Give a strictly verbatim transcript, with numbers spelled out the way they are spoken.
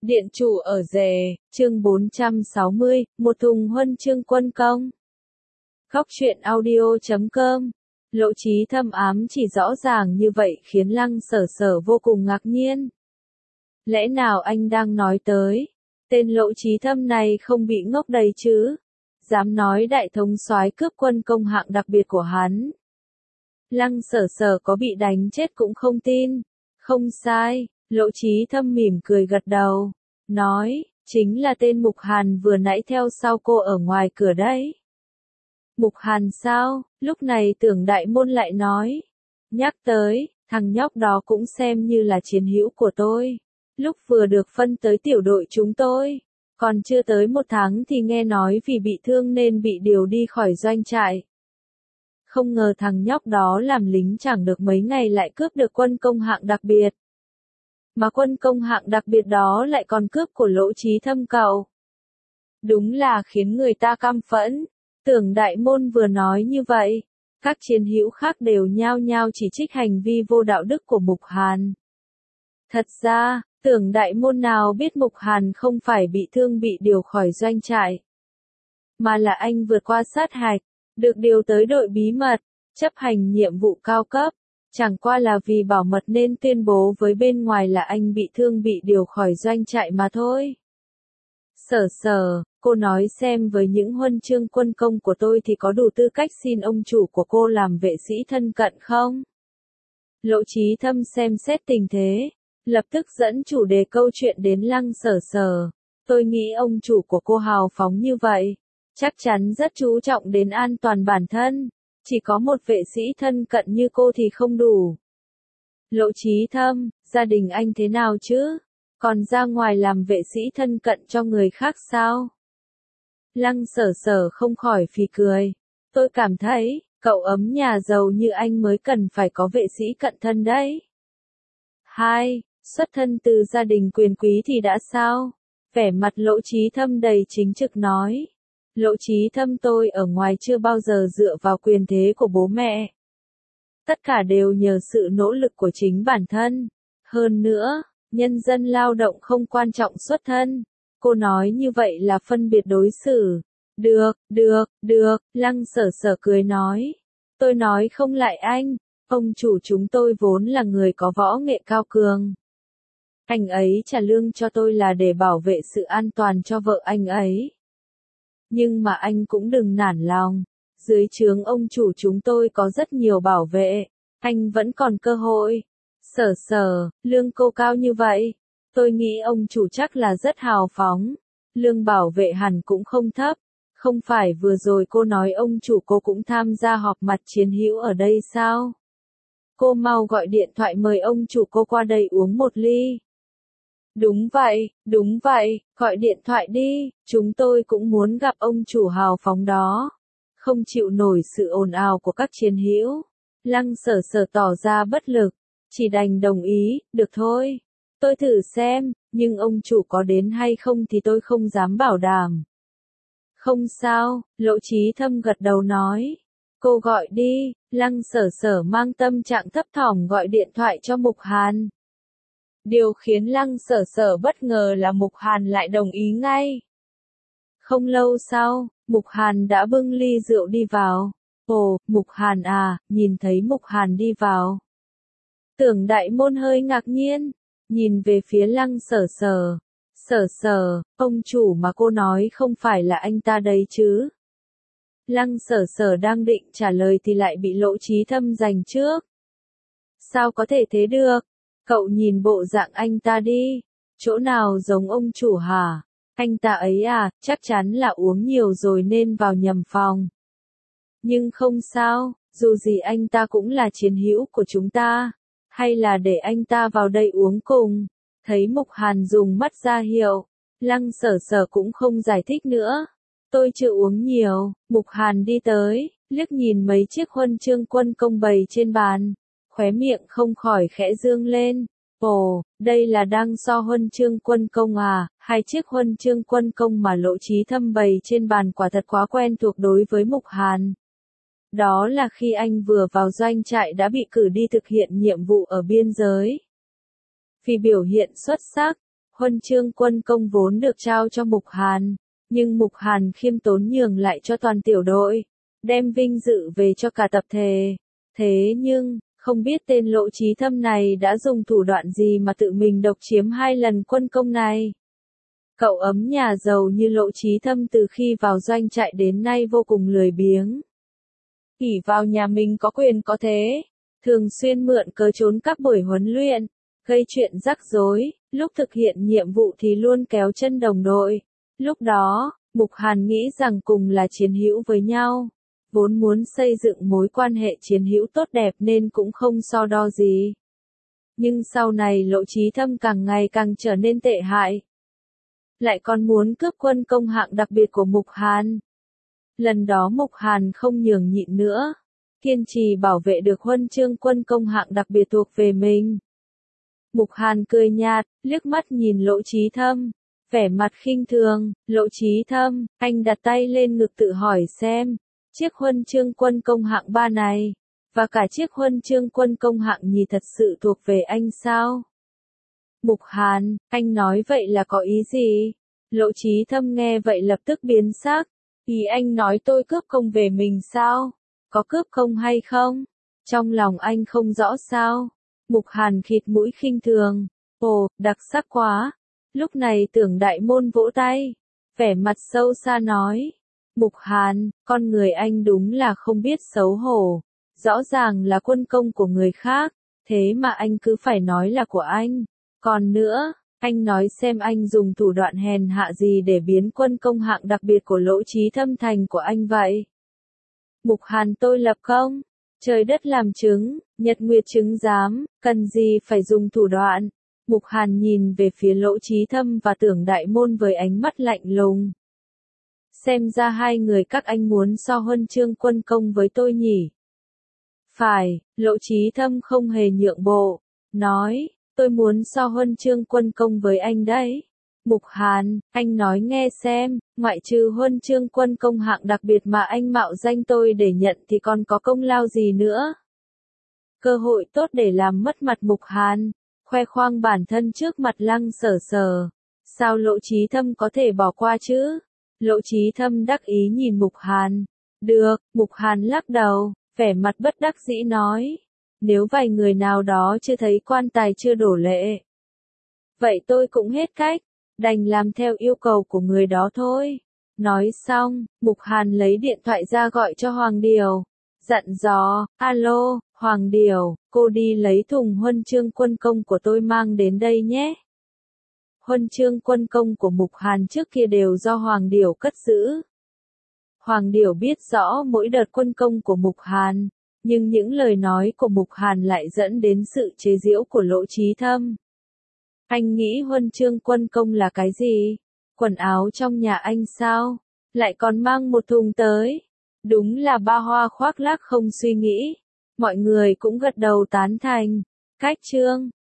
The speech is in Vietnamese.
Điện chủ ở rể, chương bốn trăm sáu mươi, một thùng huân chương quân công. Góc truyện audio chấm com. Lộ Chí Thâm ám chỉ rõ ràng như vậy khiến Lăng Sở Sở vô cùng ngạc nhiên. Lẽ nào anh đang nói tới, tên Lộ Chí Thâm này không bị ngốc đầy chứ? Dám nói đại thống soái cướp quân công hạng đặc biệt của hắn. Lăng Sở Sở có bị đánh chết cũng không tin. Không sai. Lộ Chí Thâm mỉm cười gật đầu, nói, chính là tên Mục Hàn vừa nãy theo sau cô ở ngoài cửa đấy. Mục Hàn sao? Lúc này Tưởng Đại Môn lại nói, nhắc tới, thằng nhóc đó cũng xem như là chiến hữu của tôi. Lúc vừa được phân tới tiểu đội chúng tôi, còn chưa tới một tháng thì nghe nói vì bị thương nên bị điều đi khỏi doanh trại. Không ngờ thằng nhóc đó làm lính chẳng được mấy ngày lại cướp được quân công hạng đặc biệt. Mà quân công hạng đặc biệt đó lại còn cướp của Lộ Chí Thâm cậu. Đúng là khiến người ta căm phẫn. Tưởng Đại Môn vừa nói như vậy, các chiến hữu khác đều nhao nhao chỉ trích hành vi vô đạo đức của Mục Hàn. Thật ra, Tưởng Đại Môn nào biết Mục Hàn không phải bị thương bị điều khỏi doanh trại, mà là anh vượt qua sát hạch, được điều tới đội bí mật, chấp hành nhiệm vụ cao cấp. Chẳng qua là vì bảo mật nên tuyên bố với bên ngoài là anh bị thương bị điều khỏi doanh trại mà thôi. Sở Sở, cô nói xem với những huân chương quân công của tôi thì có đủ tư cách xin ông chủ của cô làm vệ sĩ thân cận không? Lộ Chí Thâm xem xét tình thế, lập tức dẫn chủ đề câu chuyện đến Lăng Sở Sở. Tôi nghĩ ông chủ của cô hào phóng như vậy, chắc chắn rất chú trọng đến an toàn bản thân. Chỉ có một vệ sĩ thân cận như cô thì không đủ. Lộ Chí Thâm, gia đình anh thế nào chứ? Còn ra ngoài làm vệ sĩ thân cận cho người khác sao? Lăng Sở Sở không khỏi phì cười. Tôi cảm thấy, cậu ấm nhà giàu như anh mới cần phải có vệ sĩ cận thân đấy. Hai, xuất thân từ gia đình quyền quý thì đã sao? Vẻ mặt Lộ Chí Thâm đầy chính trực nói. Lộ Chí Thâm tôi ở ngoài chưa bao giờ dựa vào quyền thế của bố mẹ. Tất cả đều nhờ sự nỗ lực của chính bản thân. Hơn nữa, nhân dân lao động không quan trọng xuất thân. Cô nói như vậy là phân biệt đối xử. Được, được, được, Lăng Sở Sở cười nói. Tôi nói không lại anh, ông chủ chúng tôi vốn là người có võ nghệ cao cường. Anh ấy trả lương cho tôi là để bảo vệ sự an toàn cho vợ anh ấy. Nhưng mà anh cũng đừng nản lòng, dưới trướng ông chủ chúng tôi có rất nhiều bảo vệ, anh vẫn còn cơ hội. Sở Sở, lương cô cao như vậy, tôi nghĩ ông chủ chắc là rất hào phóng, lương bảo vệ hẳn cũng không thấp, không phải vừa rồi cô nói ông chủ cô cũng tham gia họp mặt chiến hữu ở đây sao? Cô mau gọi điện thoại mời ông chủ cô qua đây uống một ly. Đúng vậy, đúng vậy, gọi điện thoại đi, chúng tôi cũng muốn gặp ông chủ hào phóng đó. Không chịu nổi sự ồn ào của các chiến hữu. Lăng Sở Sở tỏ ra bất lực, chỉ đành đồng ý, được thôi. Tôi thử xem, nhưng ông chủ có đến hay không thì tôi không dám bảo đảm. Không sao, Lộ Chí Thâm gật đầu nói. Cô gọi đi, Lăng Sở Sở mang tâm trạng thấp thỏm gọi điện thoại cho Mục Hàn. Điều khiến Lăng Sở Sở bất ngờ là Mục Hàn lại đồng ý ngay. Không lâu sau, Mục Hàn đã bưng ly rượu đi vào. Ồ, Mục Hàn à, nhìn thấy Mục Hàn đi vào. Tưởng Đại Môn hơi ngạc nhiên, nhìn về phía Lăng Sở Sở. Sở Sở, ông chủ mà cô nói không phải là anh ta đấy chứ? Lăng Sở Sở đang định trả lời thì lại bị Lộ Chí Thâm giành trước. Sao có thể thế được? Cậu nhìn bộ dạng anh ta đi, chỗ nào giống ông chủ hả? Anh ta ấy à, chắc chắn là uống nhiều rồi nên vào nhầm phòng. Nhưng không sao, dù gì anh ta cũng là chiến hữu của chúng ta, hay là để anh ta vào đây uống cùng. Thấy Mục Hàn dùng mắt ra hiệu, Lăng Sở Sở cũng không giải thích nữa. Tôi chưa uống nhiều. Mục Hàn đi tới, liếc nhìn mấy chiếc huân chương quân công bày trên bàn. Khóe miệng không khỏi khẽ dương lên. Ồ, đây là đang so huân chương quân công à? Hai chiếc huân chương quân công mà Lộ Chí Thâm bày trên bàn quả thật quá quen thuộc đối với Mục Hàn. Đó là khi anh vừa vào doanh trại đã bị cử đi thực hiện nhiệm vụ ở biên giới. Vì biểu hiện xuất sắc, Huân chương quân công vốn được trao cho Mục Hàn, nhưng Mục Hàn khiêm tốn nhường lại cho toàn tiểu đội, đem vinh dự về cho cả tập thể. Thế nhưng, không biết tên Lộ Chí Thâm này đã dùng thủ đoạn gì mà tự mình độc chiếm hai lần quân công này. Cậu ấm nhà giàu như Lộ Chí Thâm từ khi vào doanh trại đến nay vô cùng lười biếng. ỷ vào nhà mình có quyền có thế, thường xuyên mượn cớ trốn các buổi huấn luyện, gây chuyện rắc rối, lúc thực hiện nhiệm vụ thì luôn kéo chân đồng đội. Lúc đó, Mục Hàn nghĩ rằng cùng là chiến hữu với nhau, vốn muốn xây dựng mối quan hệ chiến hữu tốt đẹp nên cũng không so đo gì. Nhưng sau này Lộ Chí Thâm càng ngày càng trở nên tệ hại. Lại còn muốn cướp quân công hạng đặc biệt của Mục Hàn. Lần đó Mục Hàn không nhường nhịn nữa, kiên trì bảo vệ được huân chương quân công hạng đặc biệt thuộc về mình. Mục Hàn cười nhạt, liếc mắt nhìn Lộ Chí Thâm, vẻ mặt khinh thường. Lộ Chí Thâm, anh đặt tay lên ngực tự hỏi xem, chiếc huân chương quân công hạng ba này, và cả chiếc huân chương quân công hạng nhì thật sự thuộc về anh sao? Mục Hàn, anh nói vậy là có ý gì? Lộ Chí Thâm nghe vậy lập tức biến sắc. Ý anh nói tôi cướp công về mình sao? Có cướp công hay không? Trong lòng anh không rõ sao? Mục Hàn khịt mũi khinh thường. Ồ, đặc sắc quá. Lúc này Tưởng Đại Môn vỗ tay, vẻ mặt sâu xa nói. Mục Hàn, con người anh đúng là không biết xấu hổ. Rõ ràng là quân công của người khác, thế mà anh cứ phải nói là của anh. Còn nữa, anh nói xem anh dùng thủ đoạn hèn hạ gì để biến quân công hạng đặc biệt của Lộ Chí Thâm thành của anh vậy? Mục Hàn tôi lập công, trời đất làm chứng, nhật nguyệt chứng giám, cần gì phải dùng thủ đoạn? Mục Hàn nhìn về phía Lộ Chí Thâm và Tưởng Đại Môn với ánh mắt lạnh lùng. Xem ra hai người các anh muốn so huân chương quân công với tôi nhỉ? Phải, Lộ Chí Thâm không hề nhượng bộ, nói, tôi muốn so huân chương quân công với anh đấy. Mục Hàn, anh nói nghe xem, ngoại trừ huân chương quân công hạng đặc biệt mà anh mạo danh tôi để nhận thì còn có công lao gì nữa? Cơ hội tốt để làm mất mặt Mục Hàn, khoe khoang bản thân trước mặt Lăng Sở Sở. Sao Lộ Chí Thâm có thể bỏ qua chứ? Lộ Chí Thâm đắc ý nhìn Mục Hàn. Được, Mục Hàn lắc đầu, vẻ mặt bất đắc dĩ nói. Nếu vài người nào đó chưa thấy quan tài chưa đổ lệ, vậy tôi cũng hết cách, đành làm theo yêu cầu của người đó thôi. Nói xong, Mục Hàn lấy điện thoại ra gọi cho Hoàng Điều, dặn dò, alo, Hoàng Điều, cô đi lấy thùng huân chương quân công của tôi mang đến đây nhé. Huân chương quân công của Mục Hàn trước kia đều do Hoàng Điều cất giữ. Hoàng Điều biết rõ mỗi đợt quân công của Mục Hàn, nhưng những lời nói của Mục Hàn lại dẫn đến sự chế giễu của Lộ Chí Thâm. Anh nghĩ huân chương quân công là cái gì? Quần áo trong nhà anh sao? Lại còn mang một thùng tới. Đúng là ba hoa khoác lác không suy nghĩ. Mọi người cũng gật đầu tán thành. Cách chương